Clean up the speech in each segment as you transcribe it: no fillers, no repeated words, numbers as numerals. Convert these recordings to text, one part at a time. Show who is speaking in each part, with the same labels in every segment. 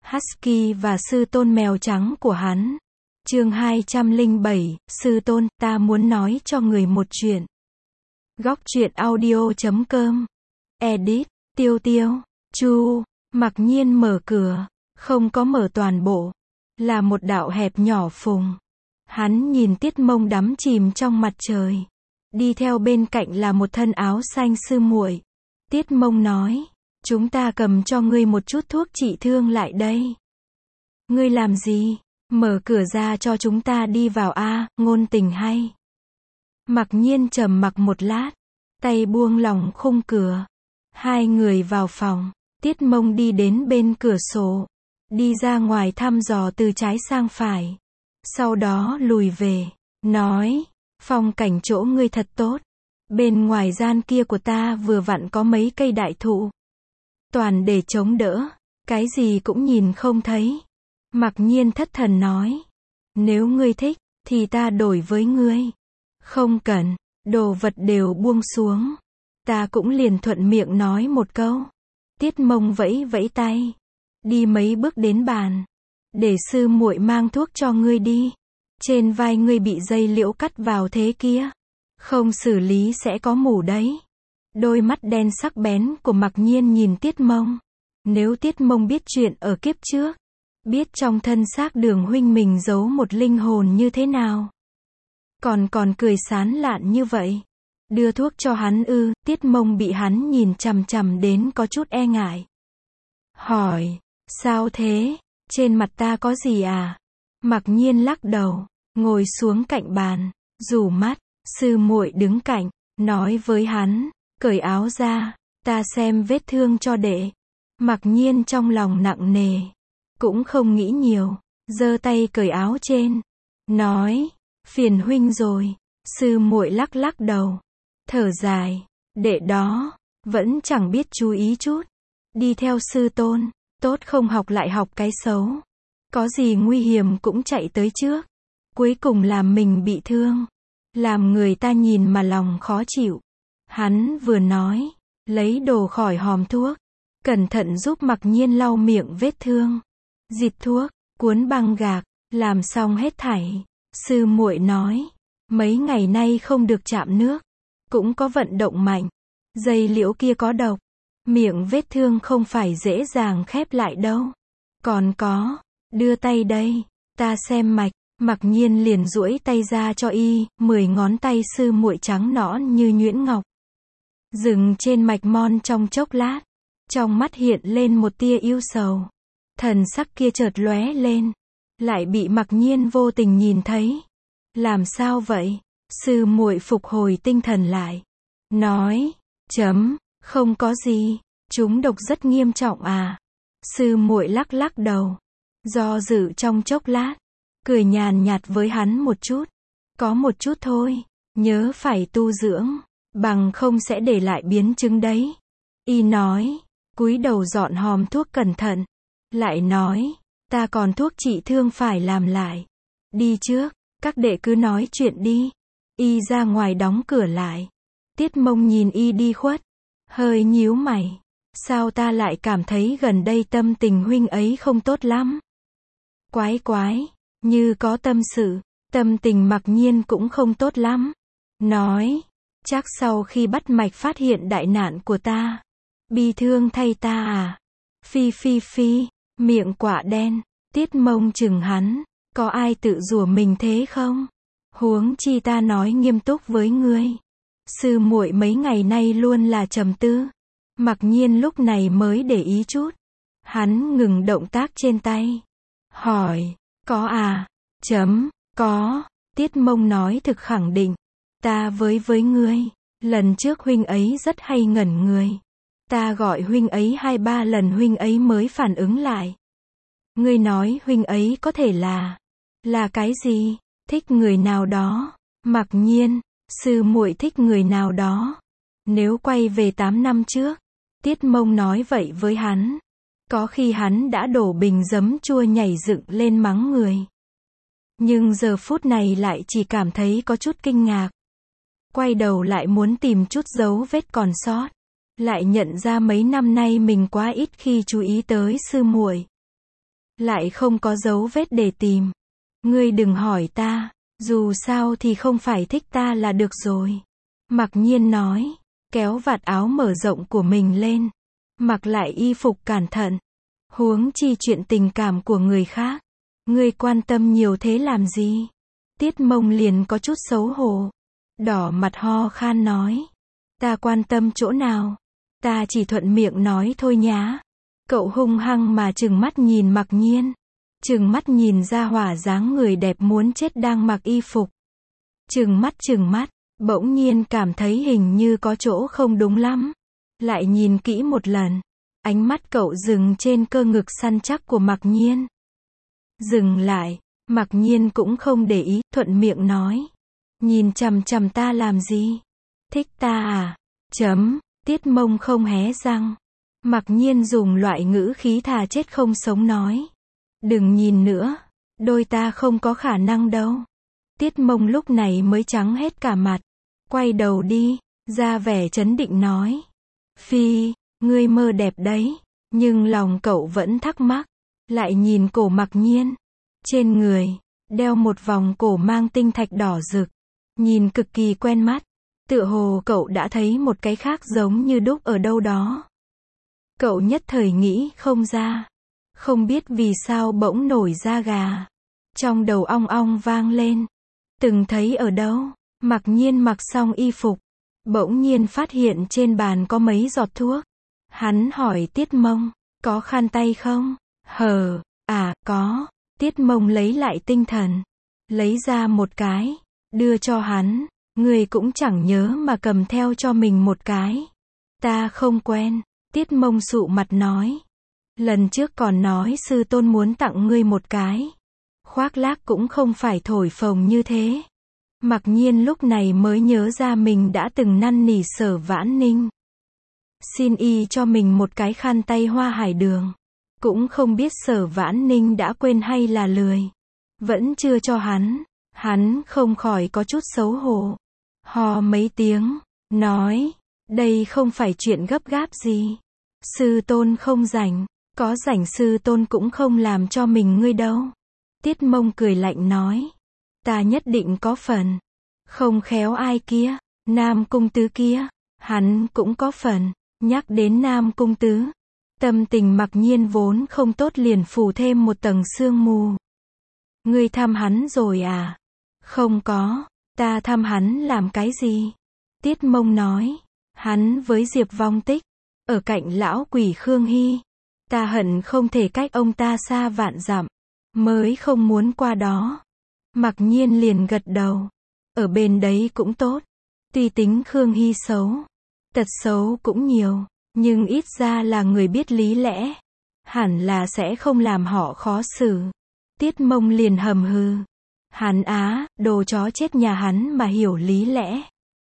Speaker 1: Husky và sư tôn mèo trắng của hắn. Chương 207, sư tôn, ta muốn nói cho người một chuyện. Góc truyện audio.com. Edit, Tiêu Tiêu, Chu. Mặc nhiên mở cửa, không có mở toàn bộ, là một đạo hẹp nhỏ phùng. Hắn nhìn Tiết Mông đắm chìm trong mặt trời. Đi theo bên cạnh là một thân áo xanh sư muội. Tiết Mông nói, chúng ta cầm cho ngươi một chút thuốc trị thương lại đây. Ngươi làm gì? Mở cửa ra cho chúng ta đi vào a, ngôn tình hay. Mặc nhiên trầm mặc một lát, tay buông lỏng khung cửa. Hai người vào phòng, Tiết Mông đi đến bên cửa sổ, đi ra ngoài thăm dò từ trái sang phải. Sau đó lùi về, nói, phong cảnh chỗ ngươi thật tốt. Bên ngoài gian kia của ta vừa vặn có mấy cây đại thụ. Toàn để chống đỡ, cái gì cũng nhìn không thấy. Mặc nhiên thất thần nói, nếu ngươi thích, thì ta đổi với ngươi. Không cần, đồ vật đều buông xuống. Ta cũng liền thuận miệng nói một câu. Tiết Mông vẫy vẫy tay, đi mấy bước đến bàn. Để sư muội mang thuốc cho ngươi đi. Trên vai ngươi bị dây liễu cắt vào thế kia. Không xử lý sẽ có mủ đấy. Đôi mắt đen sắc bén của Mặc Nhiên nhìn Tiết Mông. Nếu Tiết Mông biết chuyện ở kiếp trước, biết trong thân xác Đường huynh mình giấu một linh hồn như thế nào, còn cười sán lạn như vậy. Đưa thuốc cho hắn ư? Tiết Mông bị hắn nhìn chằm chằm đến có chút e ngại. Hỏi, sao thế? Trên mặt ta có gì à? Mặc Nhiên lắc đầu, ngồi xuống cạnh bàn, rủ mắt. Sư muội đứng cạnh, nói với hắn, cởi áo ra, ta xem vết thương cho đệ. Mặc Nhiên trong lòng nặng nề, cũng không nghĩ nhiều, giơ tay cởi áo trên, nói, phiền huynh rồi. Sư muội lắc lắc đầu, thở dài, đệ đó, vẫn chẳng biết chú ý chút. Đi theo sư tôn, tốt không học lại học cái xấu. Có gì nguy hiểm cũng chạy tới trước. Cuối cùng làm mình bị thương, làm người ta nhìn mà lòng khó chịu. Hắn vừa nói, lấy đồ khỏi hòm thuốc, cẩn thận giúp Mặc Nhiên lau miệng vết thương, dịt thuốc, cuốn băng gạc, làm xong hết thảy. Sư muội nói, mấy ngày nay không được chạm nước, cũng có vận động mạnh. Dây liễu kia có độc, miệng vết thương không phải dễ dàng khép lại đâu. Còn có, đưa tay đây, ta xem mạch. Mặc Nhiên liền duỗi tay ra cho y, 10 ngón tay sư muội trắng nõn như nhuyễn ngọc. Dừng trên mạch mon trong chốc lát, trong mắt hiện lên một tia yêu sầu. Thần sắc kia chợt lóe lên, lại bị Mặc Nhiên vô tình nhìn thấy. Làm sao vậy? Sư muội phục hồi tinh thần lại, nói, không có gì, chúng độc rất nghiêm trọng à? Sư muội lắc lắc đầu, do dự trong chốc lát, cười nhàn nhạt với hắn một chút. Có một chút thôi, nhớ phải tu dưỡng, bằng không sẽ để lại biến chứng đấy. Y nói, cúi đầu dọn hòm thuốc cẩn thận. Lại nói, ta còn thuốc trị thương phải làm lại. Đi trước, các đệ cứ nói chuyện đi. Y ra ngoài đóng cửa lại. Tiết Mông nhìn y đi khuất, hơi nhíu mày. Sao ta lại cảm thấy gần đây tâm tình huynh ấy không tốt lắm? Quái quái. Như có tâm sự, tâm tình Mặc Nhiên cũng không tốt lắm. Nói, chắc sau khi bắt mạch phát hiện đại nạn của ta. Bi thương thay ta à? Phi, miệng quả đen. Tiết Mông chừng hắn, có ai tự rủa mình thế không? Huống chi ta nói nghiêm túc với ngươi. Sư muội mấy ngày nay luôn là trầm tư. Mặc Nhiên lúc này mới để ý chút. Hắn ngừng động tác trên tay, hỏi, có à? Có. Tiết Mông nói thực khẳng định. Ta với ngươi, lần trước huynh ấy rất hay ngẩn người. Ta gọi huynh ấy 2-3 lần huynh ấy mới phản ứng lại. Ngươi nói huynh ấy có thể là cái gì? Thích người nào đó. Mặc Nhiên, sư muội thích người nào đó. Nếu quay về 8 năm trước, Tiết Mông nói vậy với hắn, có khi hắn đã đổ bình giấm chua nhảy dựng lên mắng người. Nhưng giờ phút này lại chỉ cảm thấy có chút kinh ngạc. Quay đầu lại muốn tìm chút dấu vết còn sót. Lại nhận ra mấy năm nay mình quá ít khi chú ý tới sư muội. lại không có dấu vết để tìm. Ngươi đừng hỏi ta, dù sao thì không phải thích ta là được rồi. Mặc Nhiên nói, kéo vạt áo mở rộng của mình lên, mặc lại y phục cẩn thận. Huống chi chuyện tình cảm của người khác, ngươi quan tâm nhiều thế làm gì? Tiết Mông liền có chút xấu hổ, đỏ mặt ho khan nói, ta quan tâm chỗ nào? Ta chỉ thuận miệng nói thôi nhá. Cậu hung hăng mà trừng mắt nhìn Mặc Nhiên, trừng mắt nhìn ra hỏa dáng người đẹp muốn chết đang mặc y phục. Trừng mắt, bỗng nhiên cảm thấy hình như có chỗ không đúng lắm. Lại nhìn kỹ một lần, ánh mắt cậu dừng trên cơ ngực săn chắc của Mặc Nhiên. Dừng lại, Mặc Nhiên cũng không để ý, thuận miệng nói, nhìn chằm chằm ta làm gì? Thích ta à? Tiết Mông không hé răng. Mặc Nhiên dùng loại ngữ khí thà chết không sống nói, đừng nhìn nữa, đôi ta không có khả năng đâu. Tiết Mông lúc này mới trắng hết cả mặt, quay đầu đi, ra vẻ trấn định nói, Phi, ngươi mơ đẹp đấy. Nhưng lòng cậu vẫn thắc mắc, lại nhìn cổ Mặc Nhiên, trên người đeo một vòng cổ mang tinh thạch đỏ rực, nhìn cực kỳ quen mắt, tựa hồ cậu đã thấy một cái khác giống như đúc ở đâu đó. Cậu nhất thời nghĩ không ra, không biết vì sao bỗng nổi da gà, trong đầu ong ong vang lên. Từng thấy ở đâu? Mặc Nhiên mặc xong y phục, bỗng nhiên phát hiện trên bàn có mấy giọt thuốc. Hắn hỏi Tiết Mông, có khăn tay không? Có. Tiết Mông lấy lại tinh thần, lấy ra một cái, đưa cho hắn. Người cũng chẳng nhớ mà cầm theo cho mình một cái. Ta không quen. Tiết Mông sụ mặt nói, lần trước còn nói sư tôn muốn tặng ngươi một cái. Khoác lác cũng không phải thổi phồng như thế. Mặc Nhiên lúc này mới nhớ ra mình đã từng năn nỉ Sở Vãn Ninh, xin y cho mình một cái khăn tay hoa hải đường. Cũng không biết Sở Vãn Ninh đã quên hay là lười, vẫn chưa cho hắn không khỏi có chút xấu hổ. Ho mấy tiếng, nói, đây không phải chuyện gấp gáp gì. Sư tôn không rảnh, có rảnh sư tôn cũng không làm cho mình ngươi đâu. Tiết Mông cười lạnh nói, ta nhất định có phần. Không khéo ai kia, Nam Cung Tứ kia, hắn cũng có phần. Nhắc đến Nam Cung Tứ, tâm tình Mặc Nhiên vốn không tốt liền phủ thêm một tầng sương mù. Ngươi thăm hắn rồi à? Không có, ta thăm hắn làm cái gì? Tiết Mông nói, hắn với Diệp Vong Tích, ở cạnh lão quỷ Khương Hy. Ta hận không thể cách ông ta xa vạn dặm, mới không muốn qua đó. Mặc Nhiên liền gật đầu, ở bên đấy cũng tốt. Tuy tính Khương Hy xấu, tật xấu cũng nhiều, nhưng ít ra là người biết lý lẽ, hẳn là sẽ không làm họ khó xử. Tiết Mông liền hầm hừ, hắn á, đồ chó chết nhà hắn mà hiểu lý lẽ.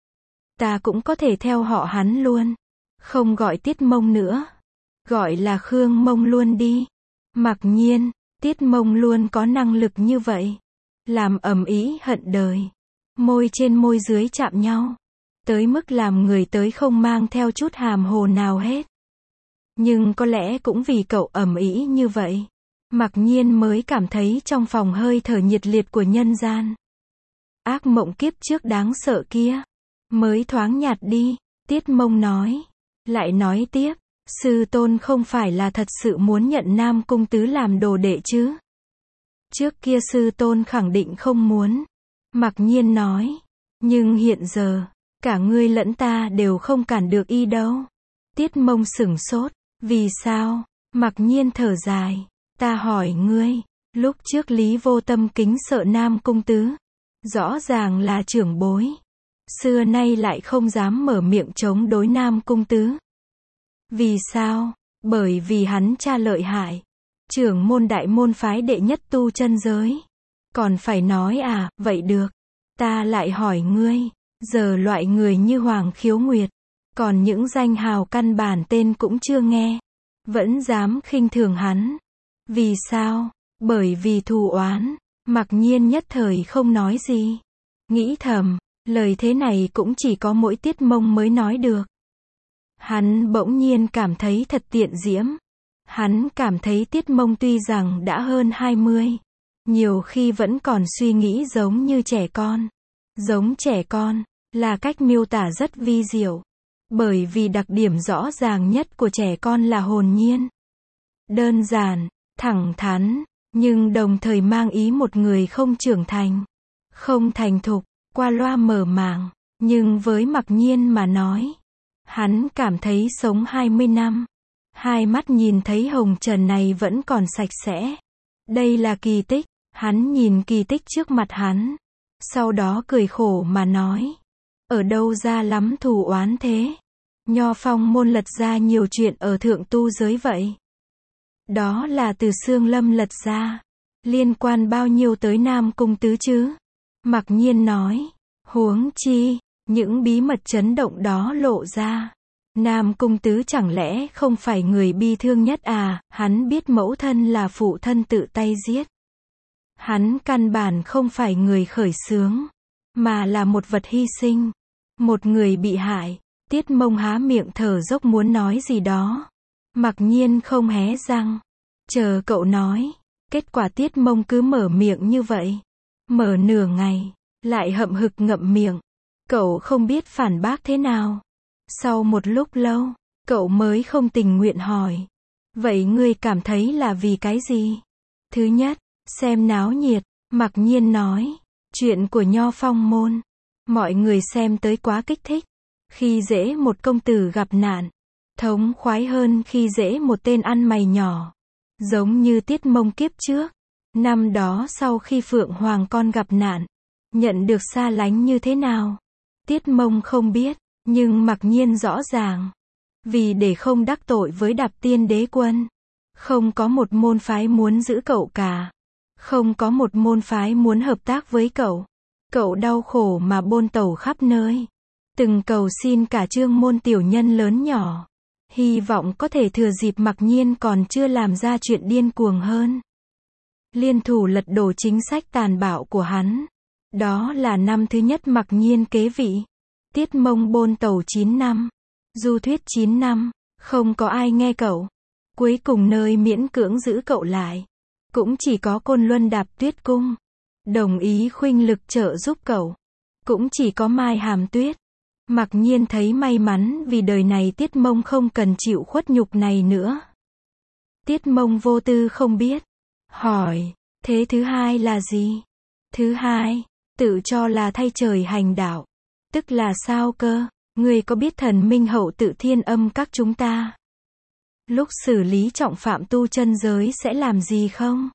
Speaker 1: Ta cũng có thể theo họ hắn luôn, không gọi Tiết Mông nữa, gọi là Khương Mông luôn đi. Mặc Nhiên, Tiết Mông luôn có năng lực như vậy, làm ầm ĩ hận đời, môi trên môi dưới chạm nhau, tới mức làm người tới không mang theo chút hàm hồ nào hết. Nhưng có lẽ cũng vì cậu ầm ĩ như vậy, Mặc Nhiên mới cảm thấy trong phòng hơi thở nhiệt liệt của nhân gian. Ác mộng kiếp trước đáng sợ kia mới thoáng nhạt đi. Tiết Mông nói, lại nói tiếp, sư tôn không phải là thật sự muốn nhận Nam Cung Tứ làm đồ đệ chứ? Trước kia sư tôn khẳng định không muốn. Mặc Nhiên nói, nhưng hiện giờ, cả ngươi lẫn ta đều không cản được y đâu. Tiết Mông sửng sốt, vì sao? Mặc Nhiên thở dài, ta hỏi ngươi, lúc trước Lý Vô Tâm kính sợ Nam Cung Tứ, rõ ràng là trưởng bối, xưa nay lại không dám mở miệng chống đối Nam Cung Tứ. Vì sao? Bởi vì hắn cha lợi hại, trưởng môn đại môn phái đệ nhất tu chân giới. Còn phải nói à? Vậy được, ta lại hỏi ngươi, giờ loại người như Hoàng Khiếu Nguyệt, còn những danh hào căn bản tên cũng chưa nghe, vẫn dám khinh thường hắn. Vì sao? Bởi vì thù oán. Mặc Nhiên nhất thời không nói gì, nghĩ thầm, lời thế này cũng chỉ có mỗi Tiết Mông mới nói được. Hắn bỗng nhiên cảm thấy thật tiện diễm, Hắn cảm thấy Tiết Mông tuy rằng đã hơn 20, nhiều khi vẫn còn suy nghĩ giống như trẻ con. Giống trẻ con, là cách miêu tả rất vi diệu. Bởi vì đặc điểm rõ ràng nhất của trẻ con là hồn nhiên, đơn giản, thẳng thắn, nhưng đồng thời mang ý một người không trưởng thành, không thành thục, qua loa mở màng. Nhưng với Mặc Nhiên mà nói, hắn cảm thấy sống 20 năm, hai mắt nhìn thấy hồng trần này vẫn còn sạch sẽ. Đây là kỳ tích. Hắn nhìn kỳ tích trước mặt hắn, sau đó cười khổ mà nói, ở đâu ra lắm thù oán thế? Nho Phong môn lật ra nhiều chuyện ở thượng tu giới vậy. Đó là từ Xương Lâm lật ra, liên quan bao nhiêu tới Nam Cung Tứ chứ? Mặc Nhiên nói, huống chi, những bí mật chấn động đó lộ ra. Nam Cung Tứ chẳng lẽ không phải người bi thương nhất à? Hắn biết mẫu thân là phụ thân tự tay giết. Hắn căn bản không phải người khởi xướng, mà là một vật hy sinh, một người bị hại. Tiết Mông há miệng thở dốc muốn nói gì đó. Mặc Nhiên không hé răng, chờ cậu nói. Kết quả Tiết Mông cứ mở miệng như vậy, mở nửa ngày, lại hậm hực ngậm miệng. Cậu không biết phản bác thế nào. Sau một lúc lâu, cậu mới không tình nguyện hỏi, vậy ngươi cảm thấy là vì cái gì? Thứ nhất, xem náo nhiệt. Mặc Nhiên nói, chuyện của Nho Phong môn, mọi người xem tới quá kích thích. Khi dễ một công tử gặp nạn, thống khoái hơn khi dễ một tên ăn mày nhỏ. Giống như Tiết Mông kiếp trước, năm đó sau khi Phượng Hoàng con gặp nạn, nhận được xa lánh như thế nào? Tiết Mông không biết, nhưng Mặc Nhiên rõ ràng. Vì để không đắc tội với Đạp Tiên Đế Quân, không có một môn phái muốn giữ cậu cả. Không có một môn phái muốn hợp tác với cậu. Cậu đau khổ mà bôn tẩu khắp nơi, từng cầu xin cả Trương môn tiểu nhân lớn nhỏ, hy vọng có thể thừa dịp Mặc Nhiên còn chưa làm ra chuyện điên cuồng hơn, liên thủ lật đổ chính sách tàn bạo của hắn. Đó là năm thứ nhất Mặc Nhiên kế vị. Tiết Mông bôn tẩu 9 năm, du thuyết 9 năm, không có ai nghe cậu. Cuối cùng nơi miễn cưỡng giữ cậu lại, cũng chỉ có Côn Luân Đạp Tuyết Cung, đồng ý khuynh lực trợ giúp cậu. Cũng chỉ có Mai Hàm Tuyết. Mặc Nhiên thấy may mắn vì đời này Tiết Mông không cần chịu khuất nhục này nữa. Tiết Mông vô tư không biết, hỏi, thế thứ hai là gì? Thứ hai, tự cho là thay trời hành đạo. Tức là sao cơ? Ngươi có biết thần Minh Hậu Tự Thiên Âm các chúng ta lúc xử lý trọng phạm tu chân giới sẽ làm gì không?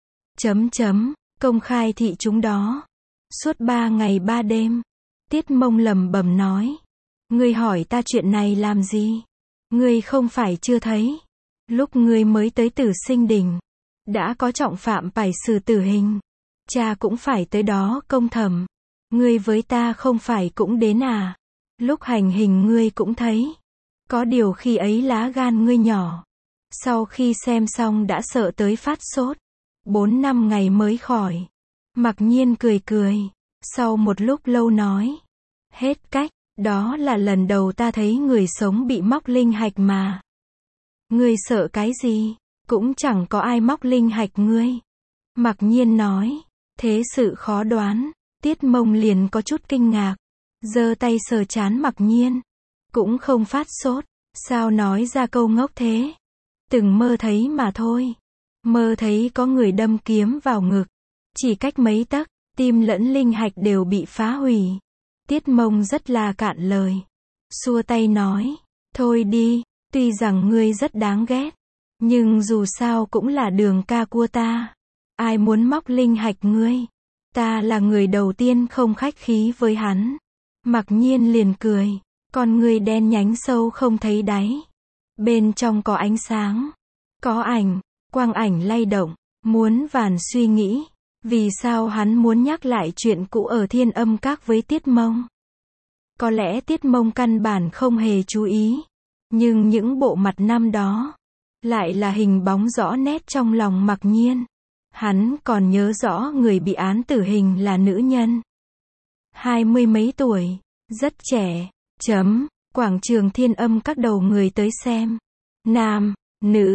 Speaker 1: Công khai thị chúng đó. Suốt 3 ngày 3 đêm. Tiết Mông lẩm bẩm nói. Ngươi hỏi ta chuyện này làm gì? Ngươi không phải chưa thấy. Lúc ngươi mới tới Tử Sinh Đình, đã có trọng phạm phải xử tử hình. Cha cũng phải tới đó công thẩm. Ngươi với ta không phải cũng đến à? Lúc hành hình ngươi cũng thấy. Có điều khi ấy lá gan ngươi nhỏ. Sau khi xem xong đã sợ tới phát sốt. 4-5 ngày mới khỏi. Mặc Nhiên cười cười. Sau một lúc lâu nói. Hết cách, đó là lần đầu ta thấy người sống bị móc linh hạch mà. Ngươi sợ cái gì? Cũng chẳng có ai móc linh hạch ngươi. Mặc Nhiên nói. Thế sự khó đoán. Tiết Mông liền có chút kinh ngạc. Giơ tay sờ trán Mặc Nhiên. Cũng không phát sốt. Sao nói ra câu ngốc thế? Từng mơ thấy mà thôi. Mơ thấy có người đâm kiếm vào ngực. Chỉ cách mấy tấc, tim lẫn linh hạch đều bị phá hủy. Tiết Mông rất là cạn lời. Xua tay nói. Thôi đi, tuy rằng ngươi rất đáng ghét. Nhưng dù sao cũng là Đường ca của ta. Ai muốn móc linh hạch ngươi? Ta là người đầu tiên không khách khí với hắn. Mặc Nhiên liền cười. Con ngươi đen nhánh sâu không thấy đáy. Bên trong có ánh sáng. Có ảnh. Quang ảnh lay động. Muốn vàn suy nghĩ. Vì sao hắn muốn nhắc lại chuyện cũ ở Thiên Âm Các với Tiết Mông? Có lẽ Tiết Mông căn bản không hề chú ý. Nhưng những bộ mặt năm đó lại là hình bóng rõ nét trong lòng Mặc Nhiên. Hắn còn nhớ rõ người bị án tử hình là nữ nhân. 20 mấy tuổi. Rất trẻ. Quảng trường Thiên Âm Các đầu người tới xem. Nam, nữ,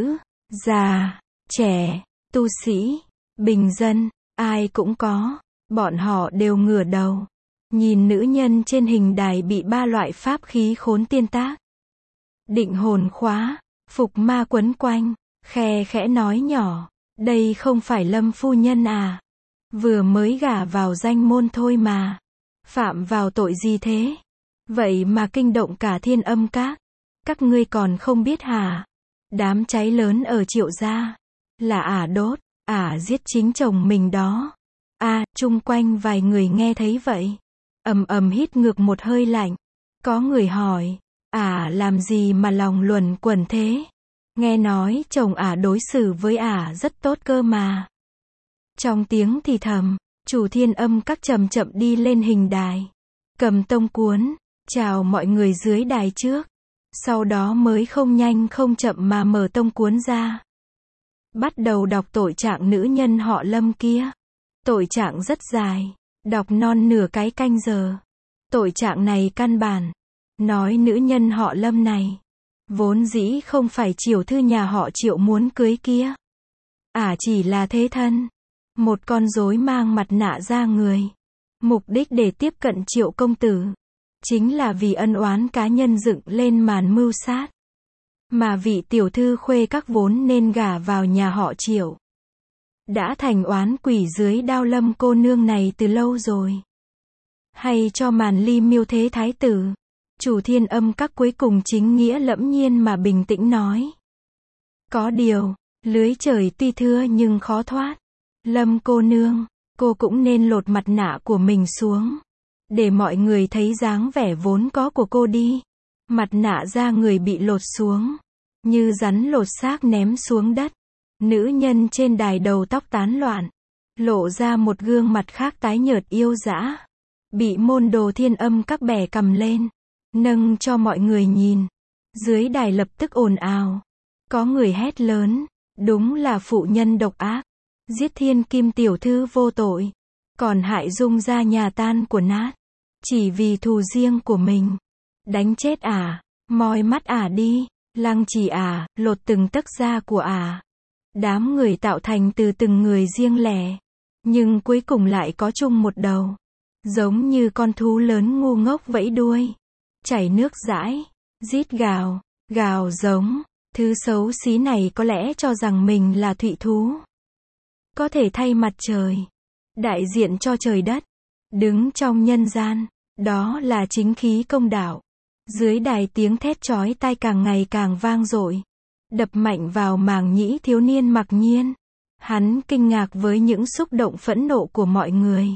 Speaker 1: già, trẻ, tu sĩ, bình dân, ai cũng có. Bọn họ đều ngửa đầu, nhìn nữ nhân trên hình đài bị 3 loại pháp khí khốn tiên tác. Định hồn khóa, phục ma quấn quanh, khe khẽ nói nhỏ, đây không phải Lâm phu nhân à? Vừa mới gả vào danh môn thôi mà. Phạm vào tội gì thế? Vậy mà kinh động cả Thiên Âm Các. Các ngươi còn không biết hả? Đám cháy lớn ở Triệu gia, là ả đốt, ả giết chính chồng mình đó. Chung quanh vài người nghe thấy vậy, ầm ầm hít ngược một hơi lạnh. Có người hỏi, ả làm gì mà lòng luẩn quẩn thế? Nghe nói chồng ả đối xử với ả rất tốt cơ mà. Trong tiếng thì thầm, chủ Thiên Âm Các chậm chậm đi lên hình đài, cầm tông cuốn, chào mọi người dưới đài trước. Sau đó mới không nhanh không chậm mà mở tông cuốn ra. Bắt đầu đọc tội trạng nữ nhân họ Lâm kia. Tội trạng rất dài, đọc non nửa cái canh giờ. Tội trạng này căn bản, nói nữ nhân họ Lâm này, vốn dĩ không phải Triệu thư nhà họ Triệu muốn cưới kia. Ả chỉ là thế thân, một con rối mang mặt nạ ra người. Mục đích để tiếp cận Triệu công tử, chính là vì ân oán cá nhân dựng lên màn mưu sát. Mà vị tiểu thư khuê các vốn nên gả vào nhà họ Triệu, đã thành oán quỷ dưới đao Lâm cô nương này từ lâu rồi. Hay cho màn ly miêu thế thái tử. Chủ Thiên Âm Các cuối cùng chính nghĩa lẫm nhiên mà bình tĩnh nói. Có điều, lưới trời tuy thưa nhưng khó thoát. Lâm cô nương, cô cũng nên lột mặt nạ của mình xuống, để mọi người thấy dáng vẻ vốn có của cô đi. Mặt nạ da người bị lột xuống, như rắn lột xác ném xuống đất. Nữ nhân trên đài đầu tóc tán loạn, lộ ra một gương mặt khác tái nhợt yêu dã. Bị môn đồ Thiên Âm Các bẻ cầm lên, nâng cho mọi người nhìn. Dưới đài lập tức ồn ào. Có người hét lớn, đúng là phụ nhân độc ác, giết Thiên Kim tiểu thư vô tội, còn hại Dung gia nhà tan của nát, chỉ vì thù riêng của mình. Đánh chết ả, moi mắt ả đi, lăng trì ả, lột từng tấc da của ả. Đám người tạo thành từ từng người riêng lẻ, nhưng cuối cùng lại có chung một đầu, giống như con thú lớn ngu ngốc vẫy đuôi, chảy nước dãi, rít gào, gào giống. Thứ xấu xí này có lẽ cho rằng mình là thụy thú, có thể thay mặt trời, đại diện cho trời đất, đứng trong nhân gian. Đó là chính khí công đạo. Dưới đài tiếng thét chói tai càng ngày càng vang dội, đập mạnh vào màng nhĩ thiếu niên Mặc Nhiên. Hắn kinh ngạc với những xúc động phẫn nộ của mọi người.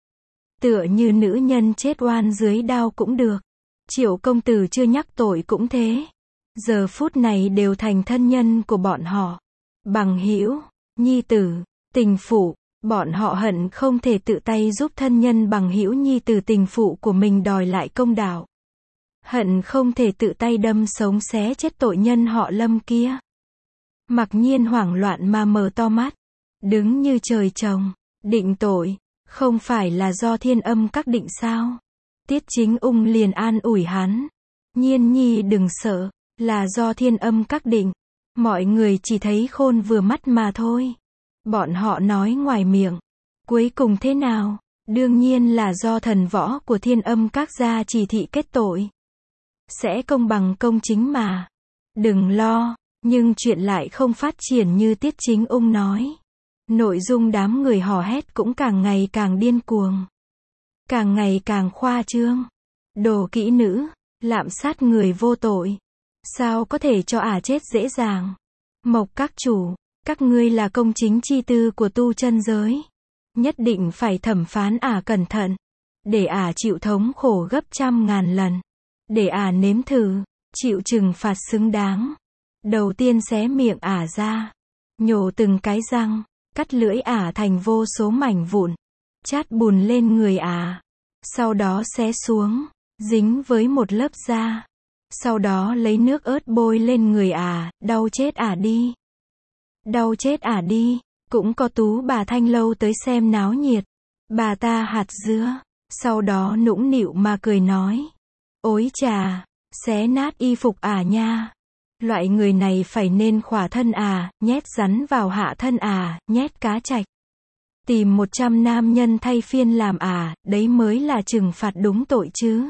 Speaker 1: Tựa như nữ nhân chết oan dưới đao cũng được, Triệu công tử chưa nhắc tội cũng thế. Giờ phút này đều thành thân nhân của bọn họ, bằng hữu, nhi tử, tình phụ. Bọn họ hận không thể tự tay giúp thân nhân bằng hữu nhi tử tình phụ của mình đòi lại công đạo. Hận không thể tự tay đâm sống xé chết tội nhân họ Lâm kia. Mặc Nhiên hoảng loạn mà mở to mắt, đứng như trời trồng. Định tội, không phải là do Thiên Âm Các định sao? Tiết Chính Ung liền an ủi hắn. Nhiên nhi đừng sợ, là do Thiên Âm Các định. Mọi người chỉ thấy khôn vừa mắt mà thôi. Bọn họ nói ngoài miệng. Cuối cùng thế nào? Đương nhiên là do thần võ của Thiên Âm Các ra chỉ thị kết tội. Sẽ công bằng công chính mà. Đừng lo. Nhưng chuyện lại không phát triển như Tiết Chính Ung nói. Nội dung đám người hò hét cũng càng ngày càng điên cuồng, càng ngày càng khoa trương. Đồ kỹ nữ, lạm sát người vô tội, sao có thể cho ả chết dễ dàng? Mộc các chủ, các ngươi là công chính chi tư của tu chân giới, nhất định phải thẩm phán ả cẩn thận, để ả chịu thống khổ gấp trăm ngàn lần, để ả nếm thử, chịu trừng phạt xứng đáng. Đầu tiên xé miệng ả ra, nhổ từng cái răng, cắt lưỡi ả thành vô số mảnh vụn, chát bùn lên người ả, sau đó xé xuống, dính với một lớp da, sau đó lấy nước ớt bôi lên người ả, đau chết ả đi. Đau chết ả đi. Cũng có tú bà thanh lâu tới xem náo nhiệt. Bà ta hạt dứa, sau đó nũng nịu mà cười nói, ối chà, xé nát y phục ả nha. Loại người này phải nên khỏa thân à, nhét rắn vào hạ thân à, nhét cá trạch. Tìm 100 nam nhân thay phiên làm à, đấy mới là trừng phạt đúng tội chứ.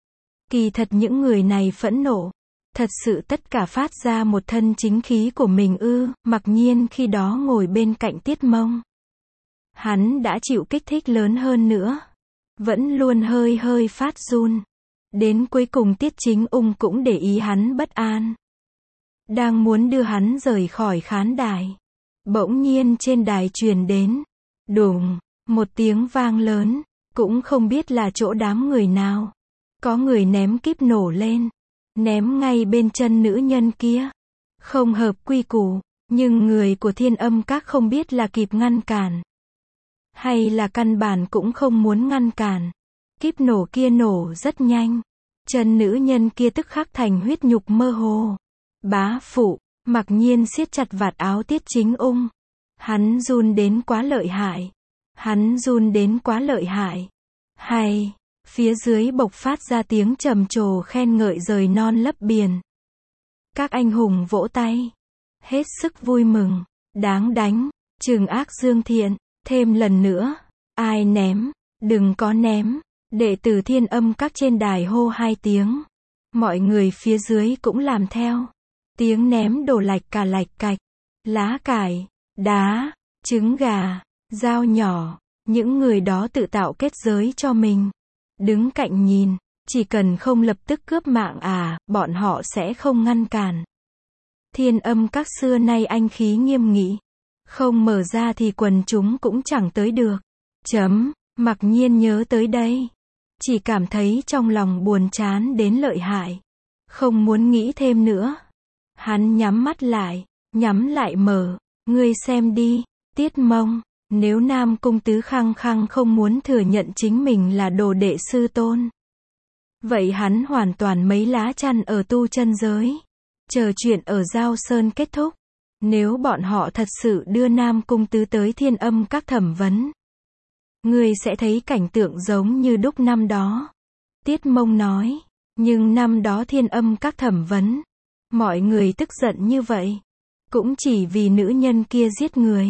Speaker 1: Kỳ thật những người này phẫn nộ. Thật sự tất cả phát ra một thân chính khí của mình ư, mặc nhiên khi đó ngồi bên cạnh Tiết Mông. Hắn đã chịu kích thích lớn hơn nữa. Vẫn luôn hơi hơi phát run. Đến cuối cùng Tiết Chính Ung cũng để ý hắn bất an. Đang muốn đưa hắn rời khỏi khán đài. Bỗng nhiên trên đài truyền đến. Đùng, một tiếng vang lớn. Cũng không biết là chỗ đám người nào. Có người ném kíp nổ lên. Ném ngay bên chân nữ nhân kia. Không hợp quy củ. Nhưng người của Thiên Âm Các không biết là kịp ngăn cản. Hay là căn bản cũng không muốn ngăn cản. Kíp nổ kia nổ rất nhanh. Chân nữ nhân kia tức khắc thành huyết nhục mơ hồ. Bá phụ, mặc nhiên siết chặt vạt áo Tiết Chính Ung. Hắn run đến quá lợi hại. Hắn run đến quá lợi hại. Hay, phía dưới bộc phát ra tiếng trầm trồ khen ngợi rời non lấp biển. Các anh hùng vỗ tay. Hết sức vui mừng. Đáng đánh. Trừng ác dương thiện. Thêm lần nữa. Ai ném? Đừng có ném. Đệ tử Thiên Âm Các trên đài hô 2 tiếng. Mọi người phía dưới cũng làm theo. Tiếng ném đổ lạch cạch. Lá cải, đá, trứng gà, dao nhỏ. Những người đó tự tạo kết giới cho mình. Đứng cạnh nhìn. Chỉ cần không lập tức cướp mạng à, bọn họ sẽ không ngăn cản. Thiên Âm Các xưa nay anh khí nghiêm nghị. Không mở ra thì quần chúng cũng chẳng tới được. Mặc nhiên nhớ tới đây. Chỉ cảm thấy trong lòng buồn chán đến lợi hại. Không muốn nghĩ thêm nữa. Hắn nhắm mắt lại. Nhắm lại mở. Ngươi xem đi. Tiết Mông. Nếu Nam Cung Tứ khăng khăng không muốn thừa nhận chính mình là đồ đệ sư tôn. Vậy hắn hoàn toàn mấy lá chăn ở tu chân giới. Chờ chuyện ở Giao Sơn kết thúc. Nếu bọn họ thật sự đưa Nam Cung Tứ tới Thiên Âm Các thẩm vấn. Ngươi sẽ thấy cảnh tượng giống như đúc năm đó. Tiết Mông nói. Nhưng năm đó Thiên Âm Các thẩm vấn. Mọi người tức giận như vậy. Cũng chỉ vì nữ nhân kia giết người.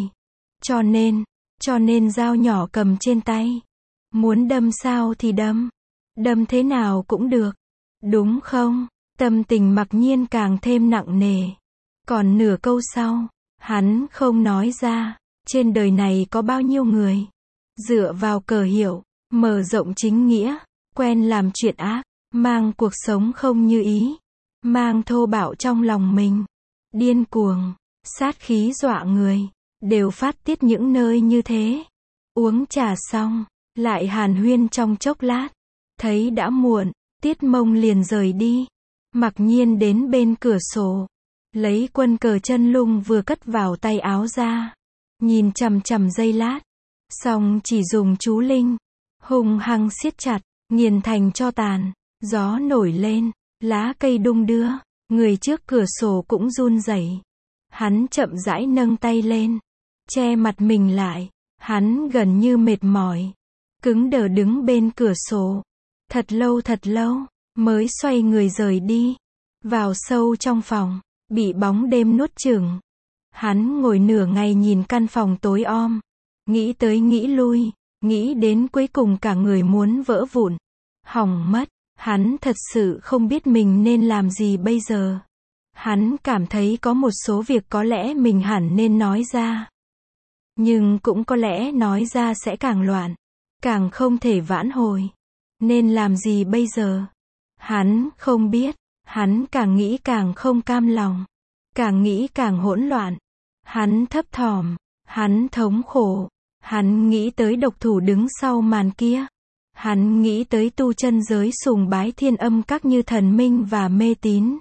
Speaker 1: Cho nên dao nhỏ cầm trên tay. Muốn đâm sao thì đâm. Đâm thế nào cũng được. Đúng không? Tâm tình mặc nhiên càng thêm nặng nề. Còn nửa câu sau, hắn không nói ra. Trên đời này có bao nhiêu người. Dựa vào cờ hiệu, mở rộng chính nghĩa. Quen làm chuyện ác. Mang cuộc sống không như ý. Mang thô bạo trong lòng mình. Điên cuồng. Sát khí dọa người. Đều phát tiết những nơi như thế. Uống trà xong. Lại hàn huyên trong chốc lát. Thấy đã muộn. Tiết Mông liền rời đi. Mặc nhiên đến bên cửa sổ. Lấy quân cờ chân lung vừa cất vào tay áo ra. Nhìn chằm chằm giây lát. Xong chỉ dùng chú linh. Hung hăng siết chặt. Nghiền thành tro tàn. Gió nổi lên. Lá cây đung đưa. Người trước cửa sổ cũng run rẩy. Hắn chậm rãi nâng tay lên. Che mặt mình lại. Hắn gần như mệt mỏi. Cứng đờ đứng bên cửa sổ. Thật lâu. Mới xoay người rời đi. Vào sâu trong phòng. Bị bóng đêm nuốt chửng. Hắn ngồi nửa ngày nhìn căn phòng tối om. Nghĩ tới nghĩ lui. Nghĩ đến cuối cùng cả người muốn vỡ vụn. Hỏng mất. Hắn thật sự không biết mình nên làm gì bây giờ. Hắn cảm thấy có một số việc có lẽ mình hẳn nên nói ra. Nhưng cũng có lẽ nói ra sẽ càng loạn. Càng không thể vãn hồi. Nên làm gì bây giờ? Hắn không biết. Hắn càng nghĩ càng không cam lòng. Càng nghĩ càng hỗn loạn. Hắn thấp thỏm. Hắn thống khổ. Hắn nghĩ tới độc thủ đứng sau màn kia. Hắn nghĩ tới tu chân giới sùng bái Thiên Âm Các như thần minh và mê tín.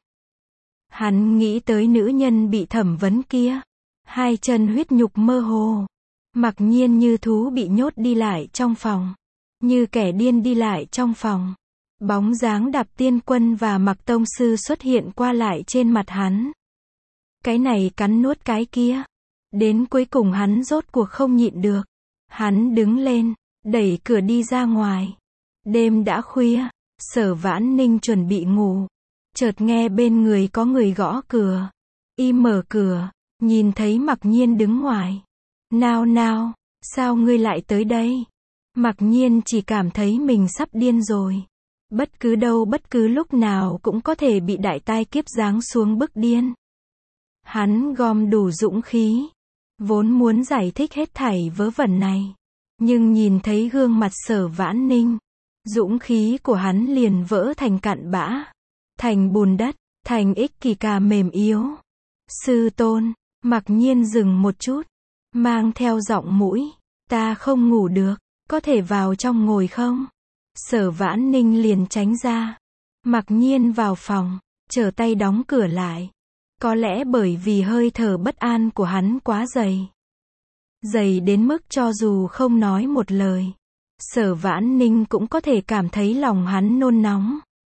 Speaker 1: Hắn nghĩ tới nữ nhân bị thẩm vấn kia. 2 chân huyết nhục mơ hồ. Mặc nhiên như thú bị nhốt đi lại trong phòng. Như kẻ điên đi lại trong phòng. Bóng dáng Đạp Tiên Quân và Mặc Tông Sư xuất hiện qua lại trên mặt hắn. Cái này cắn nuốt cái kia. Đến cuối cùng hắn rốt cuộc không nhịn được. Hắn đứng lên, đẩy cửa đi ra ngoài. Đêm đã khuya, Sở Vãn Ninh chuẩn bị ngủ. chợt nghe bên người có người gõ cửa. Y mở cửa, nhìn thấy Mặc Nhiên đứng ngoài. Nào nào, sao ngươi lại tới đây? Mặc Nhiên chỉ cảm thấy mình sắp điên rồi. Bất cứ đâu bất cứ lúc nào cũng có thể bị đại tai kiếp giáng xuống bức điên. Hắn gom đủ dũng khí, vốn muốn giải thích hết thảy vớ vẩn này. Nhưng nhìn thấy gương mặt Sở Vãn Ninh, dũng khí của hắn liền vỡ thành cặn bã, thành bùn đất, thành ích kỷ cà mềm yếu. Sư tôn, Mặc Nhiên dừng một chút, mang theo giọng mũi, ta không ngủ được, có thể vào trong ngồi không? Sở Vãn Ninh liền tránh ra. Mặc Nhiên vào phòng, trở tay đóng cửa lại. Có lẽ bởi vì hơi thở bất an của hắn quá dày. Dày đến mức cho dù không nói một lời, Sở Vãn Ninh cũng có thể cảm thấy lòng hắn nôn nóng.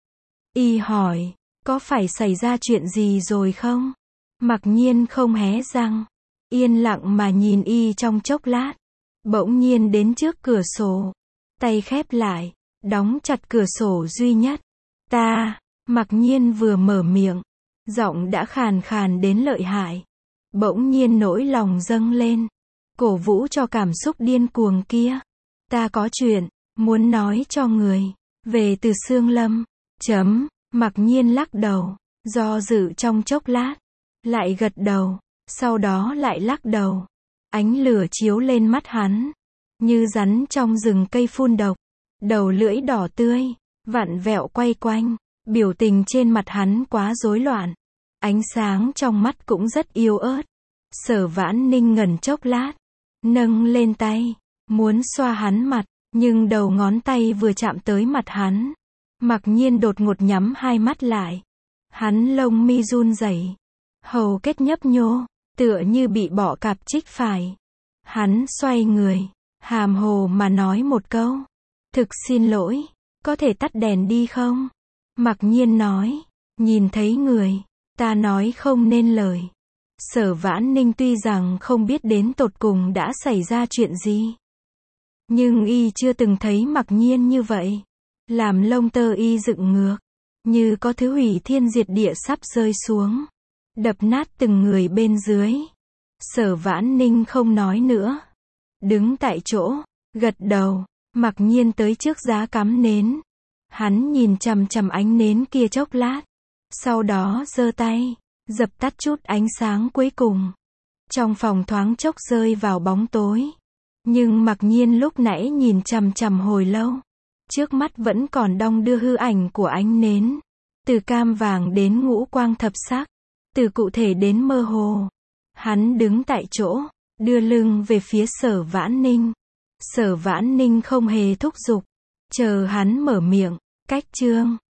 Speaker 1: Y hỏi, có phải xảy ra chuyện gì rồi không? Mặc Nhiên không hé răng, yên lặng mà nhìn Y trong chốc lát. Bỗng nhiên đến trước cửa sổ, tay khép lại, đóng chặt cửa sổ duy nhất. Ta, Mặc Nhiên vừa mở miệng, giọng đã khàn khàn đến lợi hại. Bỗng nhiên nỗi lòng dâng lên, cổ vũ cho cảm xúc điên cuồng kia. Ta có chuyện, muốn nói cho người, về Từ Xương Lâm. Mặc Nhiên lắc đầu, do dự trong chốc lát, lại gật đầu, sau đó lại lắc đầu. Ánh lửa chiếu lên mắt hắn, như rắn trong rừng cây phun độc, đầu lưỡi đỏ tươi, vặn vẹo quay quanh, biểu tình trên mặt hắn quá rối loạn. Ánh sáng trong mắt cũng rất yếu ớt. Sở Vãn Ninh ngẩn chốc lát, nâng lên tay, muốn xoa hắn mặt, nhưng đầu ngón tay vừa chạm tới mặt hắn, Mặc Nhiên đột ngột nhắm hai mắt lại. Hắn lông mi run rẩy, hầu kết nhấp nhô, tựa như bị bọ cạp chích phải. Hắn xoay người, hàm hồ mà nói một câu, thực xin lỗi, có thể tắt đèn đi không? Mặc Nhiên nói, nhìn thấy người, ta nói không nên lời. Sở Vãn Ninh tuy rằng không biết đến tột cùng đã xảy ra chuyện gì, nhưng Y chưa từng thấy Mặc Nhiên như vậy. Làm lông tơ Y dựng ngược, như có thứ hủy thiên diệt địa sắp rơi xuống, đập nát từng người bên dưới. Sở Vãn Ninh không nói nữa, đứng tại chỗ, gật đầu. Mặc Nhiên tới trước giá cắm nến. Hắn nhìn chằm chằm ánh nến kia chốc lát, sau đó giơ tay, dập tắt chút ánh sáng cuối cùng. Trong phòng thoáng chốc rơi vào bóng tối. Nhưng Mặc Nhiên lúc nãy nhìn chằm chằm hồi lâu, trước mắt vẫn còn đong đưa hư ảnh của ánh nến. Từ cam vàng đến ngũ quang thập sắc, từ cụ thể đến mơ hồ. Hắn đứng tại chỗ, đưa lưng về phía Sở Vãn Ninh. Sở Vãn Ninh không hề thúc giục, chờ hắn mở miệng. Cách chương